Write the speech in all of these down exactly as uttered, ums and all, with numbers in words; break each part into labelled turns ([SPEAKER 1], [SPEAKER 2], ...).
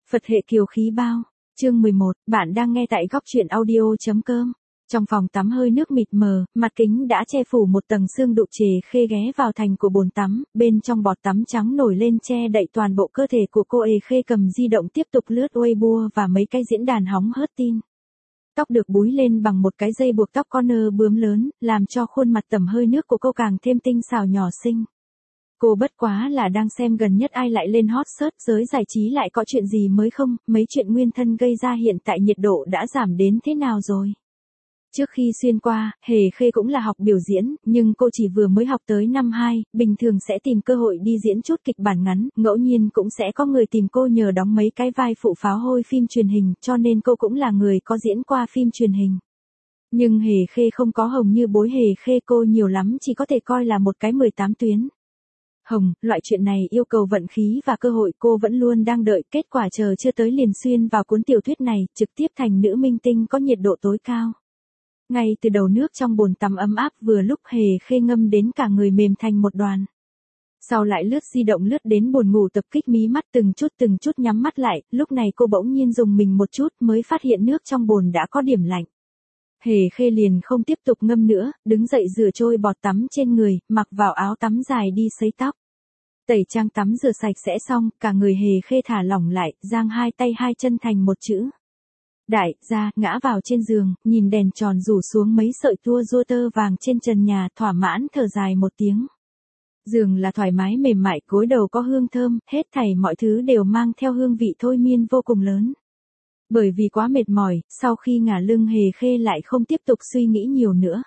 [SPEAKER 1] Phật hệ kiều khí bao. Chương mười một, bạn đang nghe tại góc truyện audio.com. Trong phòng tắm hơi nước mịt mờ, mặt kính đã che phủ một tầng sương đục trề khê ghé vào thành của bồn tắm, bên trong bọt tắm trắng nổi lên che đậy toàn bộ cơ thể của cô. Ê khê cầm di động tiếp tục lướt Weibo và mấy cái diễn đàn hóng hớt tin. Tóc được búi lên bằng một cái dây buộc tóc corner bướm lớn, làm cho khuôn mặt tẩm hơi nước của cô càng thêm tinh xảo nhỏ xinh. Cô bất quá là đang xem gần nhất ai lại lên hot search, giới giải trí lại có chuyện gì mới không, mấy chuyện nguyên thân gây ra hiện tại nhiệt độ đã giảm đến thế nào rồi. Trước khi xuyên qua, Hề Khê cũng là học biểu diễn, nhưng cô chỉ vừa mới học tới năm hai, bình thường sẽ tìm cơ hội đi diễn chút kịch bản ngắn, ngẫu nhiên cũng sẽ có người tìm cô nhờ đóng mấy cái vai phụ pháo hôi phim truyền hình, cho nên cô cũng là người có diễn qua phim truyền hình. Nhưng Hề Khê không có hồng như bối Hề Khê, cô nhiều lắm chỉ có thể coi là một cái mười tám tuyến. Hồng, loại chuyện này yêu cầu vận khí và cơ hội, cô vẫn luôn đang đợi, kết quả chờ chưa tới liền xuyên vào cuốn tiểu thuyết này, trực tiếp thành nữ minh tinh có nhiệt độ tối cao. Ngay từ đầu nước trong bồn tắm ấm áp, vừa lúc Hề Khê ngâm đến cả người mềm thành một đoàn. Sau lại lướt di động lướt đến buồn ngủ tập kích mí mắt từng chút từng chút nhắm mắt lại, lúc này cô bỗng nhiên dùng mình một chút mới phát hiện nước trong bồn đã có điểm lạnh. Hề Khê liền không tiếp tục ngâm nữa, đứng dậy rửa trôi bọt tắm trên người, mặc vào áo tắm dài đi sấy tóc. Tẩy trang tắm rửa sạch sẽ xong, cả người Hề Khê thả lỏng lại, giang hai tay hai chân thành một chữ đại ra, ngã vào trên giường, nhìn đèn tròn rủ xuống mấy sợi tua rua tơ vàng trên trần nhà, thỏa mãn thở dài một tiếng. Giường là thoải mái mềm mại, gối đầu có hương thơm, hết thảy mọi thứ đều mang theo hương vị thôi miên vô cùng lớn. Bởi vì quá mệt mỏi, sau khi ngả lưng Hề Khê lại không tiếp tục suy nghĩ nhiều nữa.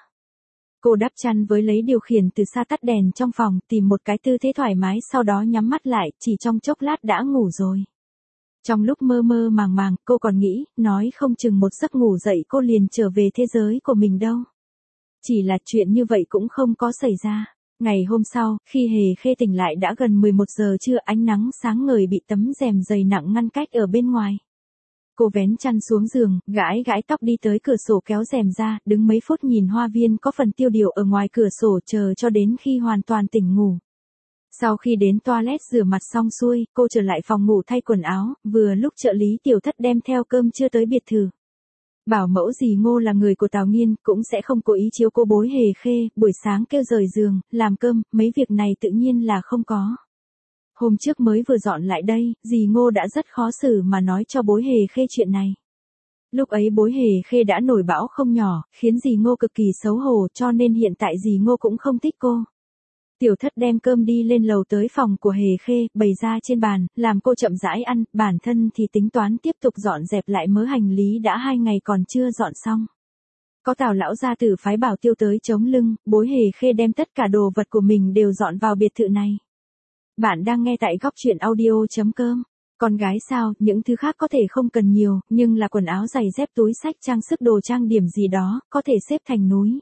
[SPEAKER 1] Cô đắp chăn với lấy điều khiển từ xa tắt đèn trong phòng, tìm một cái tư thế thoải mái, sau đó nhắm mắt lại, chỉ trong chốc lát đã ngủ rồi. Trong lúc mơ mơ màng màng, cô còn nghĩ, nói không chừng một giấc ngủ dậy cô liền trở về thế giới của mình đâu. Chỉ là chuyện như vậy cũng không có xảy ra. Ngày hôm sau, khi Hề Khê tỉnh lại đã gần mười một giờ trưa, ánh nắng sáng ngời bị tấm rèm dày nặng ngăn cách ở bên ngoài. Cô vén chăn xuống giường, gãi gãi tóc đi tới cửa sổ kéo rèm ra, đứng mấy phút nhìn hoa viên có phần tiêu điều ở ngoài cửa sổ, chờ cho đến khi hoàn toàn tỉnh ngủ. Sau khi đến toilet rửa mặt xong xuôi, cô trở lại phòng ngủ thay quần áo, vừa lúc trợ lý Tiểu Thất đem theo cơm trưa tới biệt thự. Bảo mẫu dì Ngô là người của Tào Nghiên, cũng sẽ không cố ý chiếu cô bối Hề Khê, buổi sáng kêu rời giường, làm cơm, mấy việc này tự nhiên là không có. Hôm trước mới vừa dọn lại đây, dì Ngô đã rất khó xử mà nói cho bối Hề Khê chuyện này. Lúc ấy bối Hề Khê đã nổi bão không nhỏ, khiến dì Ngô cực kỳ xấu hổ, cho nên hiện tại dì Ngô cũng không thích cô. Tiểu Thất đem cơm đi lên lầu tới phòng của Hề Khê, bày ra trên bàn, làm cô chậm rãi ăn, bản thân thì tính toán tiếp tục dọn dẹp lại mớ hành lý đã hai ngày còn chưa dọn xong. Có Tào lão gia tử phái bảo tiêu tới chống lưng, bối Hề Khê đem tất cả đồ vật của mình đều dọn vào biệt thự này. Bạn đang nghe tại góc truyện audio.com. Con gái sao, những thứ khác có thể không cần nhiều, nhưng là quần áo giày dép túi xách trang sức đồ trang điểm gì đó, có thể xếp thành núi.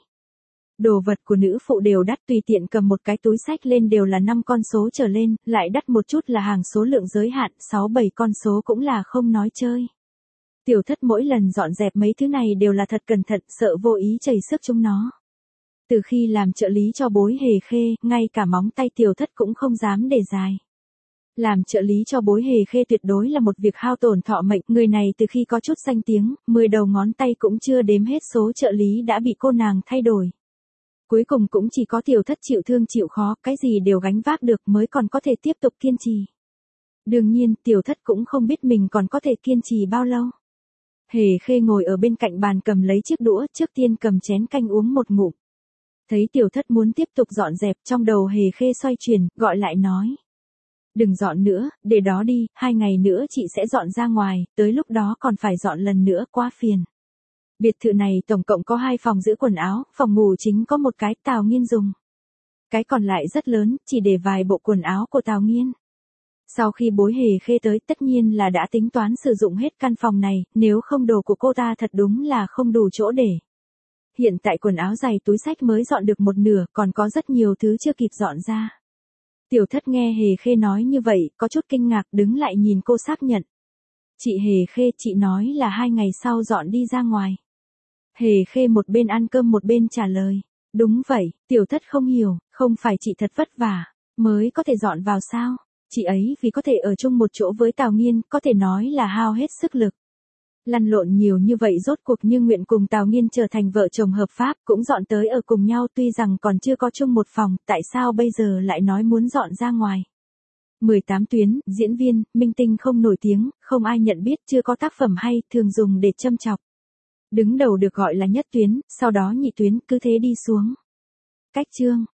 [SPEAKER 1] Đồ vật của nữ phụ đều đắt, tùy tiện cầm một cái túi xách lên đều là năm con số trở lên, lại đắt một chút là hàng số lượng giới hạn, sáu bảy con số cũng là không nói chơi. Tiểu Thất mỗi lần dọn dẹp mấy thứ này đều là thật cẩn thận, sợ vô ý chảy sức chúng nó. Từ khi làm trợ lý cho bối Hề Khê, ngay cả móng tay Tiểu Thất cũng không dám để dài. Làm trợ lý cho bối Hề Khê tuyệt đối là một việc hao tổn thọ mệnh, người này từ khi có chút danh tiếng, mười đầu ngón tay cũng chưa đếm hết số trợ lý đã bị cô nàng thay đổi. Cuối cùng cũng chỉ có Tiểu Thất chịu thương chịu khó, cái gì đều gánh vác được mới còn có thể tiếp tục kiên trì. Đương nhiên, Tiểu Thất cũng không biết mình còn có thể kiên trì bao lâu. Hề Khê ngồi ở bên cạnh bàn cầm lấy chiếc đũa, trước tiên cầm chén canh uống một ngụm. Thấy Tiểu Thất muốn tiếp tục dọn dẹp, trong đầu Hề Khê xoay chuyển, gọi lại nói. Đừng dọn nữa, để đó đi, hai ngày nữa chị sẽ dọn ra ngoài, tới lúc đó còn phải dọn lần nữa, quá phiền. Biệt thự này tổng cộng có hai phòng giữ quần áo, phòng ngủ chính có một cái Tào Nghiên dùng. Cái còn lại rất lớn, chỉ để vài bộ quần áo của Tào Nghiên. Sau khi bối Hề Khê tới, tất nhiên là đã tính toán sử dụng hết căn phòng này, nếu không đồ của cô ta thật đúng là không đủ chỗ để. Hiện tại quần áo giày túi xách mới dọn được một nửa, còn có rất nhiều thứ chưa kịp dọn ra. Tiểu Thất nghe Hề Khê nói như vậy, có chút kinh ngạc, đứng lại nhìn cô xác nhận. Chị Hề Khê, chị nói là hai ngày sau dọn đi ra ngoài. Hề Khê một bên ăn cơm một bên trả lời. Đúng vậy, Tiểu Thất không hiểu, không phải chị thật vất vả, mới có thể dọn vào sao? Chị ấy vì có thể ở chung một chỗ với Tào Nghiên, có thể nói là hao hết sức lực. Lăn lộn nhiều như vậy rốt cuộc Như Nguyện cùng Tào Nghiên trở thành vợ chồng hợp pháp, cũng dọn tới ở cùng nhau tuy rằng còn chưa có chung một phòng, tại sao bây giờ lại nói muốn dọn ra ngoài. mười tám tuyến, diễn viên, minh tinh không nổi tiếng, không ai nhận biết, chưa có tác phẩm hay, thường dùng để châm chọc. Đứng đầu được gọi là nhất tuyến, sau đó nhị tuyến, cứ thế đi xuống. Cách chương